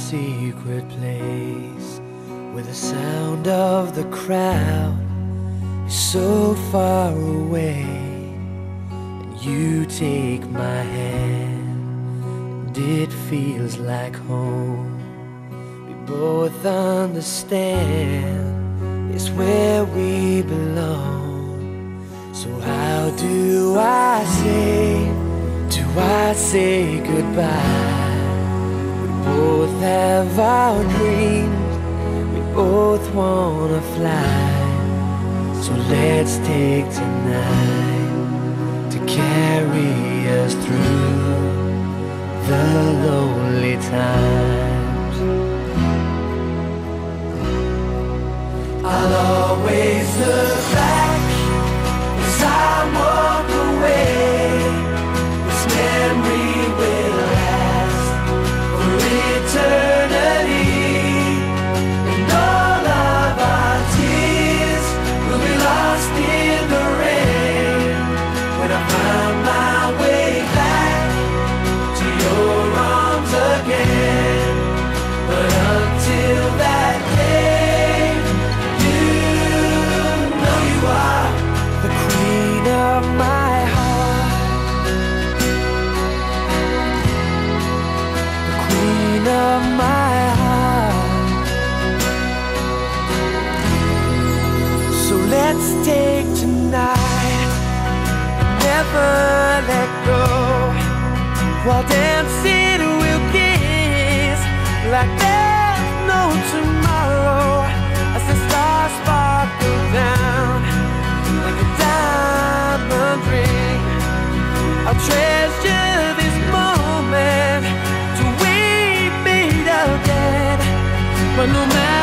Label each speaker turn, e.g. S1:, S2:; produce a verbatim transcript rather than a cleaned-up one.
S1: secret place where the sound of the crowd is so far away, and you take my hand and it feels like home. We both understand it's where we belong. So how do I say, do I say goodbye? We both have our dreams, we both wanna fly. So let's take tonight to carry us through the lonely times. I'll always look back as I walk away. This memory will last for eternity, and all of our tears will be lost in the rain when I find my way back to your arms again. But until that day, you know you are the queen of my heart, the queen of my heart. So let's take tonight, never let go, while dancing we'll kiss like there's no tomorrow, as the stars sparkle down like a diamond ring. I'll treasure this moment till we meet again. But no matter